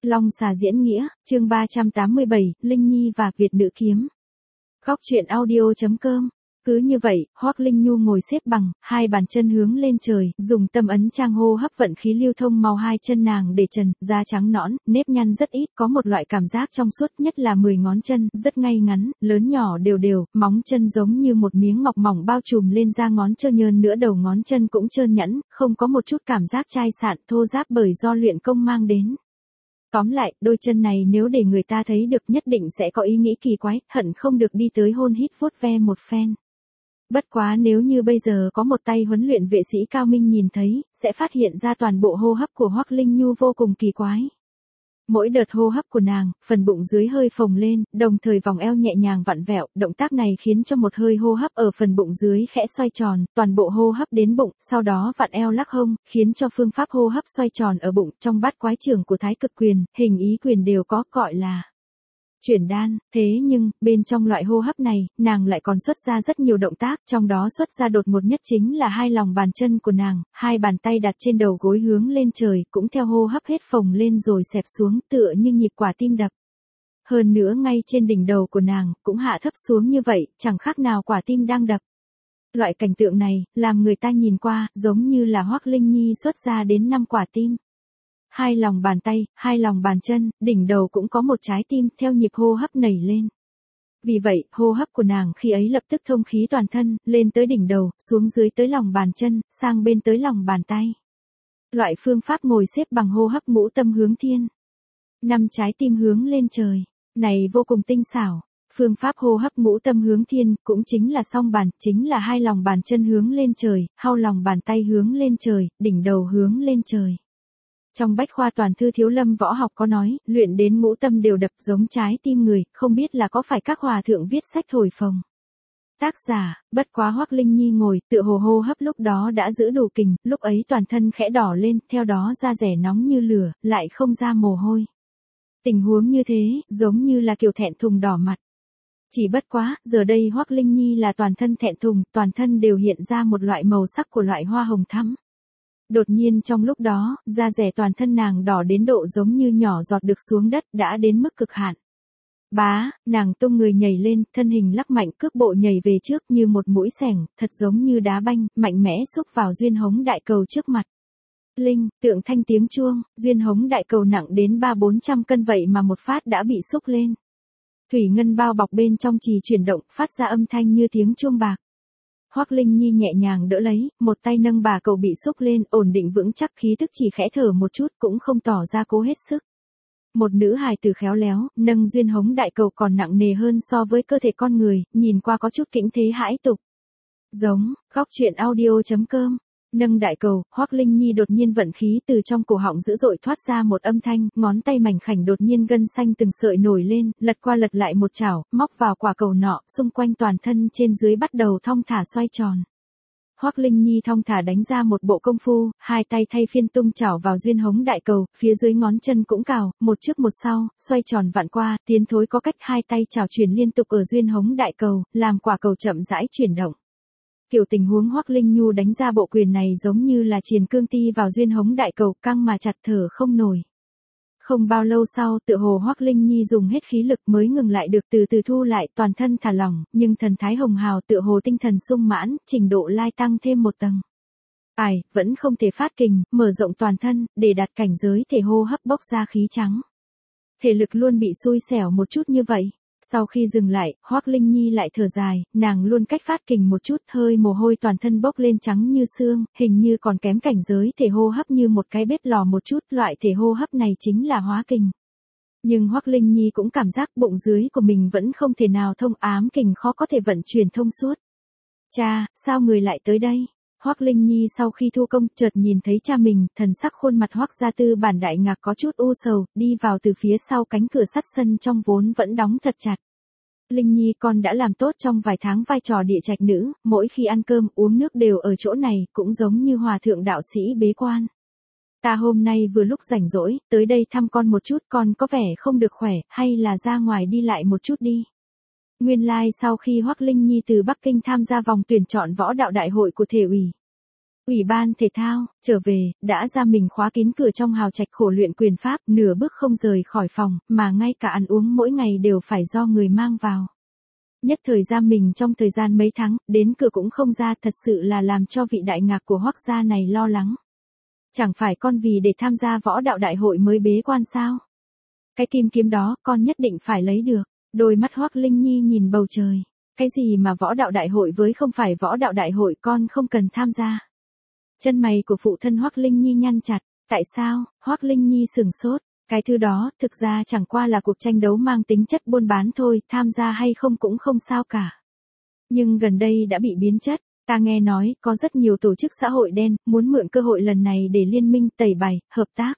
Long xà diễn nghĩa, chương 387, Linh Nhi và Việt nữ kiếm. Góc truyện audio.com. Cứ như vậy, Hoắc Linh Nhu ngồi xếp bằng, hai bàn chân hướng lên trời, dùng tâm ấn trang hô hấp vận khí lưu thông mau hai chân nàng để trần, da trắng nõn, nếp nhăn rất ít, có một loại cảm giác trong suốt, nhất là 10 ngón chân, rất ngay ngắn, lớn nhỏ đều đều, móng chân giống như một miếng ngọc mỏng bao trùm lên da ngón trơn nhơn nữa, đầu ngón chân cũng trơn nhẵn, không có một chút cảm giác chai sạn, thô ráp bởi do luyện công mang đến. Tóm lại, đôi chân này nếu để người ta thấy được nhất định sẽ có ý nghĩ kỳ quái, hận không được đi tới hôn hít vuốt ve một phen. Bất quá nếu như bây giờ có một tay huấn luyện vệ sĩ cao minh nhìn thấy, sẽ phát hiện ra toàn bộ hô hấp của Hoắc Linh Nhu vô cùng kỳ quái. Mỗi đợt hô hấp của nàng, phần bụng dưới hơi phồng lên, đồng thời vòng eo nhẹ nhàng vặn vẹo, động tác này khiến cho một hơi hô hấp ở phần bụng dưới khẽ xoay tròn, toàn bộ hô hấp đến bụng, sau đó vặn eo lắc hông, khiến cho phương pháp hô hấp xoay tròn ở bụng, trong bát quái trưởng của Thái Cực quyền, hình ý quyền đều có, gọi là chuyển đan. Thế nhưng, bên trong loại hô hấp này, nàng lại còn xuất ra rất nhiều động tác, trong đó xuất ra đột ngột nhất chính là hai lòng bàn chân của nàng, hai bàn tay đặt trên đầu gối hướng lên trời, cũng theo hô hấp hết phồng lên rồi xẹp xuống, tựa như nhịp quả tim đập. Hơn nữa ngay trên đỉnh đầu của nàng, cũng hạ thấp xuống như vậy, chẳng khác nào quả tim đang đập. Loại cảnh tượng này, làm người ta nhìn qua, giống như là Hoắc Linh Nhi xuất ra đến 5 quả tim. Hai lòng bàn tay, hai lòng bàn chân, đỉnh đầu cũng có một trái tim theo nhịp hô hấp nảy lên. Vì vậy, hô hấp của nàng khi ấy lập tức thông khí toàn thân, lên tới đỉnh đầu, xuống dưới tới lòng bàn chân, sang bên tới lòng bàn tay. Loại phương pháp ngồi xếp bằng hô hấp ngũ tâm hướng thiên. 5 trái tim hướng lên trời. Này vô cùng tinh xảo. Phương pháp hô hấp ngũ tâm hướng thiên, cũng chính là song bàn, chính là hai lòng bàn chân hướng lên trời, hao lòng bàn tay hướng lên trời, đỉnh đầu hướng lên trời. Trong Bách khoa toàn thư Thiếu Lâm võ học có nói, luyện đến ngũ tâm đều đập giống trái tim người, không biết là có phải các hòa thượng viết sách thổi phồng. Tác giả, bất quá Hoắc Linh Nhi ngồi, tựa hồ hô hấp lúc đó đã giữ đủ kình, lúc ấy toàn thân khẽ đỏ lên, theo đó da rẻ nóng như lửa, lại không ra mồ hôi. Tình huống như thế, giống như là kiểu thẹn thùng đỏ mặt. Chỉ bất quá, giờ đây Hoắc Linh Nhi là toàn thân thẹn thùng, toàn thân đều hiện ra một loại màu sắc của loại hoa hồng thắm. Đột nhiên trong lúc đó, da rẻ toàn thân nàng đỏ đến độ giống như nhỏ giọt được xuống đất, đã đến mức cực hạn. Bá, nàng tung người nhảy lên, thân hình lắc mạnh, cước bộ nhảy về trước như một mũi xẻng, thật giống như đá banh, mạnh mẽ xúc vào duyên hống đại cầu trước mặt. Linh, tượng thanh tiếng chuông, duyên hống đại cầu nặng đến 300-400 cân vậy mà một phát đã bị xúc lên. Thủy ngân bao bọc bên trong chì chuyển động, phát ra âm thanh như tiếng chuông bạc. Hoắc Linh Nhi nhẹ nhàng đỡ lấy, một tay nâng bà cầu bị xúc lên, ổn định vững chắc, khí tức chỉ khẽ thở một chút, cũng không tỏ ra cố hết sức. Một nữ hài tử khéo léo, nâng duyên hống đại cầu còn nặng nề hơn so với cơ thể con người, nhìn qua có chút kính thế hãi tục. Giống, góc truyện audio.com. Nâng đại cầu, Hoắc Linh Nhi đột nhiên vận khí từ trong cổ họng dữ dội thoát ra một âm thanh, ngón tay mảnh khảnh đột nhiên gân xanh từng sợi nổi lên, lật qua lật lại một chảo, móc vào quả cầu nọ, xung quanh toàn thân trên dưới bắt đầu thong thả xoay tròn. Hoắc Linh Nhi thong thả đánh ra một bộ công phu, hai tay thay phiên tung chảo vào duyên hống đại cầu, phía dưới ngón chân cũng cào, một trước một sau, xoay tròn vặn qua, tiến thối có cách, hai tay chảo chuyển liên tục ở duyên hống đại cầu, làm quả cầu chậm rãi chuyển động. Kiểu tình huống Hoắc Linh Nhu đánh ra bộ quyền này giống như là triền cương ti vào duyên hống đại cầu, căng mà chặt thở không nổi. Không bao lâu sau, tựa hồ Hoắc Linh Nhi dùng hết khí lực mới ngừng lại được, từ từ thu lại, toàn thân thả lỏng, nhưng thần thái hồng hào, tựa hồ tinh thần sung mãn, trình độ lai tăng thêm một tầng. Vẫn không thể phát kình, mở rộng toàn thân, để đạt cảnh giới thể hô hấp bốc ra khí trắng. Thể lực luôn bị xui xẻo một chút như vậy. Sau khi dừng lại, Hoắc Linh Nhi lại thở dài, nàng luôn cách phát kình một chút, hơi mồ hôi toàn thân bốc lên trắng như xương, hình như còn kém cảnh giới thể hô hấp như một cái bếp lò một chút, loại thể hô hấp này chính là hóa kình. Nhưng Hoắc Linh Nhi cũng cảm giác bụng dưới của mình vẫn không thể nào thông, ám kình khó có thể vận chuyển thông suốt. Cha, sao người lại tới đây? Hoắc Linh Nhi sau khi thu công, chợt nhìn thấy cha mình, thần sắc khuôn mặt Hoắc gia Tư Bản đại ngạc có chút u sầu, đi vào từ phía sau cánh cửa sắt sân trong vốn vẫn đóng thật chặt. Linh Nhi, con đã làm tốt trong vài tháng vai trò địa trạch nữ, mỗi khi ăn cơm uống nước đều ở chỗ này, cũng giống như hòa thượng đạo sĩ bế quan. Ta hôm nay vừa lúc rảnh rỗi, tới đây thăm con một chút, con có vẻ không được khỏe, hay là ra ngoài đi lại một chút đi. Nguyên lai sau khi Hoắc Linh Nhi từ Bắc Kinh tham gia vòng tuyển chọn võ đạo đại hội của thể ủy, Ủy ban thể thao, trở về, đã ra mình khóa kín cửa trong hào trạch khổ luyện quyền pháp, nửa bước không rời khỏi phòng, mà ngay cả ăn uống mỗi ngày đều phải do người mang vào. Nhất thời giam mình trong thời gian mấy tháng, đến cửa cũng không ra, thật sự là làm cho vị đại ngạc của Hoắc gia này lo lắng. Chẳng phải con vì để tham gia võ đạo đại hội mới bế quan sao? Cái kim kiếm đó con nhất định phải lấy được. Đôi mắt Hoắc Linh Nhi nhìn bầu trời. Cái gì mà võ đạo đại hội với không phải võ đạo đại hội, con không cần tham gia. Chân mày của phụ thân Hoắc Linh Nhi nhăn chặt. Tại sao? Hoắc Linh Nhi sửng sốt. Cái thứ đó, thực ra chẳng qua là cuộc tranh đấu mang tính chất buôn bán thôi, tham gia hay không cũng không sao cả. Nhưng gần đây đã bị biến chất, ta nghe nói, có rất nhiều tổ chức xã hội đen, muốn mượn cơ hội lần này để liên minh, tẩy bày, hợp tác.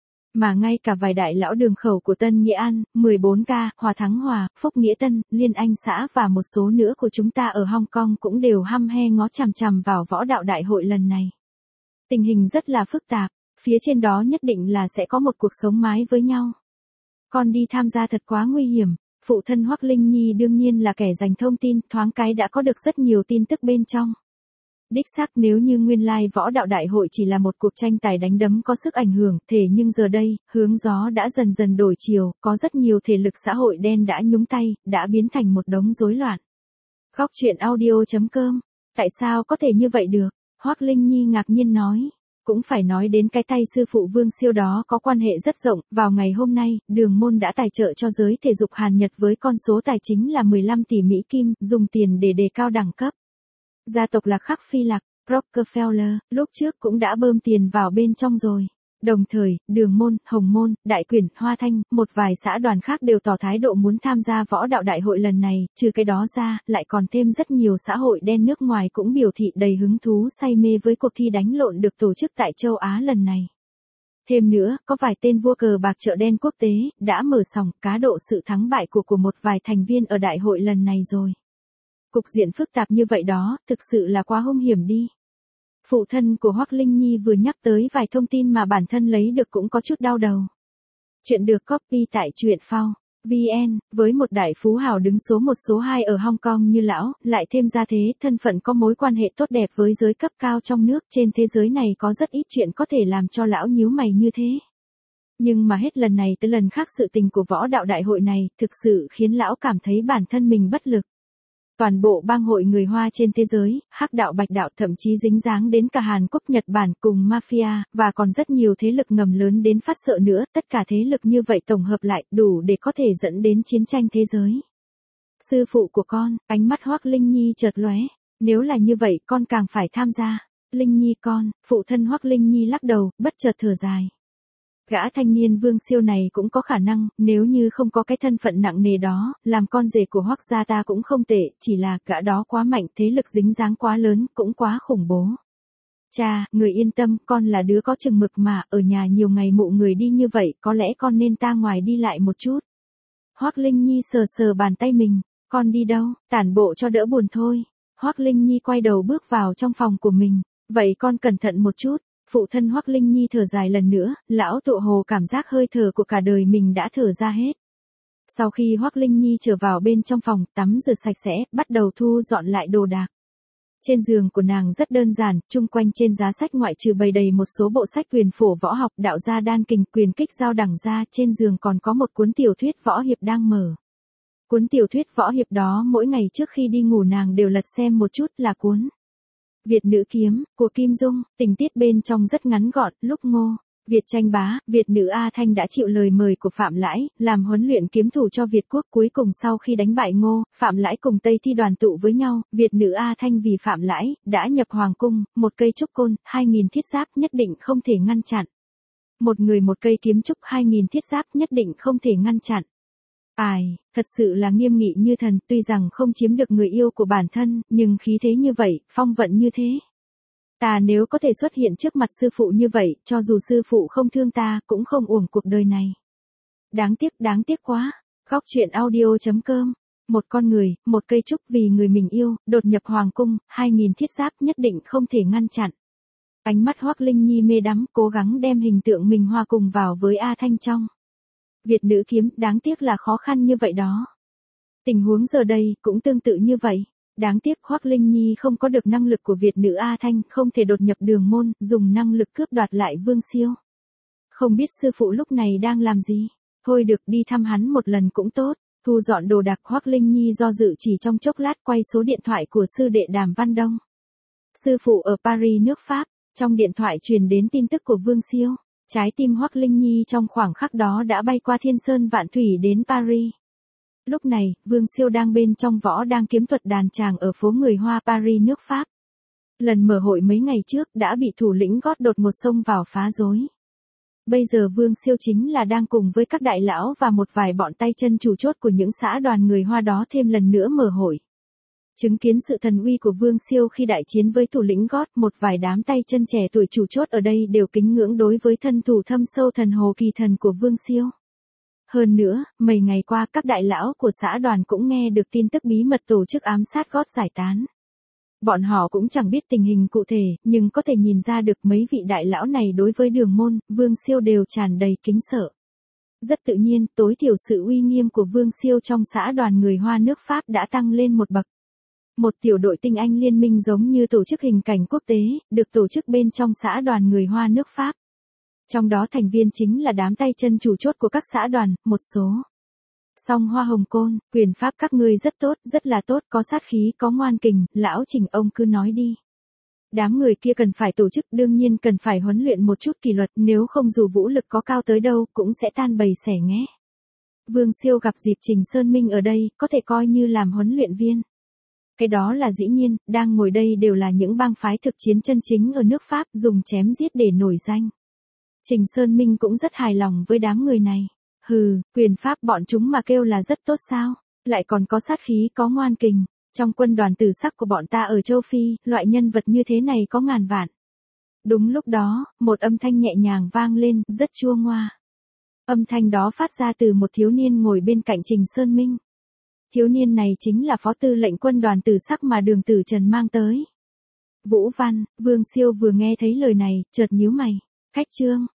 Mà ngay cả vài đại lão đường khẩu của Tân Nghĩa An, 14K, Hòa Thắng Hòa, Phúc Nghĩa Tân, Liên Anh xã và một số nữa của chúng ta ở Hong Kong cũng đều hăm he ngó chằm chằm vào võ đạo đại hội lần này. Tình hình rất là phức tạp. Phía trên đó nhất định là sẽ có một cuộc sống mái với nhau. Con đi tham gia thật quá nguy hiểm. Phụ thân Hoắc Linh Nhi đương nhiên là kẻ dành thông tin, thoáng cái đã có được rất nhiều tin tức bên trong. Đích xác nếu như nguyên lai võ đạo đại hội chỉ là một cuộc tranh tài đánh đấm có sức ảnh hưởng, thế nhưng giờ đây, hướng gió đã dần dần đổi chiều, có rất nhiều thể lực xã hội đen đã nhúng tay, đã biến thành một đống rối loạn. Góc truyện audio.com. Tại sao có thể như vậy được? Hoắc Linh Nhi ngạc nhiên nói. Cũng phải nói đến cái tay sư phụ Vương Siêu đó có quan hệ rất rộng, vào ngày hôm nay, Đường Môn đã tài trợ cho giới thể dục Hàn Nhật với con số tài chính là 15 tỷ Mỹ Kim, dùng tiền để đề cao đẳng cấp. Gia tộc Lạc Khắc Phi Lạc, Rockefeller, lúc trước cũng đã bơm tiền vào bên trong rồi. Đồng thời, Đường Môn, Hồng Môn, Đại Quyển, Hoa Thanh, một vài xã đoàn khác đều tỏ thái độ muốn tham gia võ đạo đại hội lần này, trừ cái đó ra, lại còn thêm rất nhiều xã hội đen nước ngoài cũng biểu thị đầy hứng thú say mê với cuộc thi đánh lộn được tổ chức tại châu Á lần này. Thêm nữa, có vài tên vua cờ bạc chợ đen quốc tế, đã mở sòng cá độ sự thắng bại của một vài thành viên ở đại hội lần này rồi. Cục diện phức tạp như vậy đó, thực sự là quá hung hiểm đi. Phụ thân của Hoắc Linh Nhi vừa nhắc tới vài thông tin mà bản thân lấy được cũng có chút đau đầu. Chuyện được copy tại truyện phao VN, với một đại phú hào đứng số 1 số 2 ở Hong Kong như lão, lại thêm ra thế, thân phận có mối quan hệ tốt đẹp với giới cấp cao trong nước, trên thế giới này có rất ít chuyện có thể làm cho lão nhíu mày như thế. Nhưng mà hết lần này tới lần khác sự tình của võ đạo đại hội này, thực sự khiến lão cảm thấy bản thân mình bất lực. Toàn bộ bang hội người Hoa trên thế giới, Hắc đạo Bạch đạo thậm chí dính dáng đến cả Hàn Quốc Nhật Bản cùng mafia, và còn rất nhiều thế lực ngầm lớn đến phát sợ nữa, tất cả thế lực như vậy tổng hợp lại đủ để có thể dẫn đến chiến tranh thế giới. Sư phụ của con, ánh mắt Hoắc Linh Nhi chợt lóe, nếu là như vậy con càng phải tham gia. Linh Nhi con, phụ thân Hoắc Linh Nhi lắc đầu, bất chợt thở dài. Gã thanh niên Vương Siêu này cũng có khả năng, nếu như không có cái thân phận nặng nề đó, làm con rể của Hoắc gia ta cũng không tệ, chỉ là gã đó quá mạnh, thế lực dính dáng quá lớn, cũng quá khủng bố. Cha, người yên tâm, con là đứa có chừng mực mà, ở nhà nhiều ngày mụ người đi như vậy, có lẽ con nên ta ngoài đi lại một chút. Hoắc Linh Nhi sờ sờ bàn tay mình, con đi đâu, tản bộ cho đỡ buồn thôi. Hoắc Linh Nhi quay đầu bước vào trong phòng của mình, vậy con cẩn thận một chút. Phụ thân Hoắc Linh Nhi thở dài lần nữa, lão tựa hồ cảm giác hơi thở của cả đời mình đã thở ra hết. Sau khi Hoắc Linh Nhi trở vào bên trong phòng, tắm rửa sạch sẽ, bắt đầu thu dọn lại đồ đạc. Trên giường của nàng rất đơn giản, chung quanh trên giá sách ngoại trừ bày đầy một số bộ sách quyền phổ võ học, đạo gia đan kình, quyền kích giao đẳng ra, trên giường còn có một cuốn tiểu thuyết võ hiệp đang mở. Cuốn tiểu thuyết võ hiệp đó mỗi ngày trước khi đi ngủ nàng đều lật xem một chút, là cuốn Việt Nữ Kiếm, của Kim Dung, tình tiết bên trong rất ngắn gọn, lúc Ngô Việt tranh bá, Việt nữ A Thanh đã chịu lời mời của Phạm Lãi, làm huấn luyện kiếm thủ cho Việt quốc, cuối cùng sau khi đánh bại Ngô, Phạm Lãi cùng Tây Thi đoàn tụ với nhau, Việt nữ A Thanh vì Phạm Lãi, đã nhập hoàng cung, một cây trúc côn, 2000 thiết giáp nhất định không thể ngăn chặn. Một người một cây kiếm trúc 2000 thiết giáp nhất định không thể ngăn chặn. Ai, thật sự là nghiêm nghị như thần, tuy rằng không chiếm được người yêu của bản thân, nhưng khí thế như vậy, phong vận như thế. Ta nếu có thể xuất hiện trước mặt sư phụ như vậy, cho dù sư phụ không thương ta, cũng không uổng cuộc đời này. Đáng tiếc quá. Góc truyện audio.com. Một con người, một cây trúc vì người mình yêu, đột nhập hoàng cung, 2000 thiết giáp nhất định không thể ngăn chặn. Ánh mắt Hoắc Linh Nhi mê đắm, cố gắng đem hình tượng mình hòa cùng vào với A Thanh trong Việt Nữ Kiếm, đáng tiếc là khó khăn như vậy đó. Tình huống giờ đây, cũng tương tự như vậy. Đáng tiếc Hoắc Linh Nhi không có được năng lực của Việt nữ A Thanh, không thể đột nhập đường môn, dùng năng lực cướp đoạt lại Vương Siêu. Không biết sư phụ lúc này đang làm gì? Thôi được, đi thăm hắn một lần cũng tốt. Thu dọn đồ đạc, Hoắc Linh Nhi do dự chỉ trong chốc lát quay số điện thoại của sư đệ Đàm Văn Đông. Sư phụ ở Paris nước Pháp, trong điện thoại truyền đến tin tức của Vương Siêu. Trái tim Hoắc Linh Nhi trong khoảng khắc đó đã bay qua thiên sơn vạn thủy đến Paris. Lúc này, Vương Siêu đang bên trong võ đang kiếm thuật đàn tràng ở phố người Hoa Paris nước Pháp. Lần mở hội mấy ngày trước đã bị thủ lĩnh gót đột ngột xông vào phá rối. Bây giờ Vương Siêu chính là đang cùng với các đại lão và một vài bọn tay chân chủ chốt của những xã đoàn người Hoa đó thêm lần nữa mở hội. Chứng kiến sự thần uy của Vương Siêu khi đại chiến với thủ lĩnh gót, một vài đám tay chân trẻ tuổi chủ chốt ở đây đều kính ngưỡng đối với thân thủ thâm sâu thần hồ kỳ thần của Vương Siêu. Hơn nữa, mấy ngày qua các đại lão của xã đoàn cũng nghe được tin tức bí mật tổ chức ám sát gót giải tán. Bọn họ cũng chẳng biết tình hình cụ thể, nhưng có thể nhìn ra được mấy vị đại lão này đối với Đường Môn, Vương Siêu đều tràn đầy kính sợ. Rất tự nhiên, tối thiểu sự uy nghiêm của Vương Siêu trong xã đoàn người Hoa nước Pháp đã tăng lên một bậc. Một tiểu đội tinh anh liên minh giống như tổ chức hình cảnh quốc tế, được tổ chức bên trong xã đoàn người Hoa nước Pháp. Trong đó thành viên chính là đám tay chân chủ chốt của các xã đoàn, một số. Song Hoa Hồng Côn, Quyền Pháp các ngươi rất tốt, rất là tốt, có sát khí, có ngoan kình, lão Trình ông cứ nói đi. Đám người kia cần phải tổ chức, đương nhiên cần phải huấn luyện một chút kỷ luật, nếu không dù vũ lực có cao tới đâu, cũng sẽ tan bầy xẻ nghé. Vương Siêu gặp dịp Trình Sơn Minh ở đây, có thể coi như làm huấn luyện viên. Cái đó là dĩ nhiên, đang ngồi đây đều là những bang phái thực chiến chân chính ở nước Pháp, dùng chém giết để nổi danh. Trình Sơn Minh cũng rất hài lòng với đám người này. Hừ, Quyền Pháp bọn chúng mà kêu là rất tốt sao, lại còn có sát khí, có ngoan kình. Trong quân đoàn tử sắc của bọn ta ở châu Phi, loại nhân vật như thế này có ngàn vạn. Đúng lúc đó, một âm thanh nhẹ nhàng vang lên, rất chua ngoa. Âm thanh đó phát ra từ một thiếu niên ngồi bên cạnh Trình Sơn Minh. Thiếu niên này chính là phó tư lệnh quân đoàn tử sắc mà Đường Tử Trần mang tới. Vũ Văn, Vương Siêu vừa nghe thấy lời này, chợt nhíu mày. Khách trương,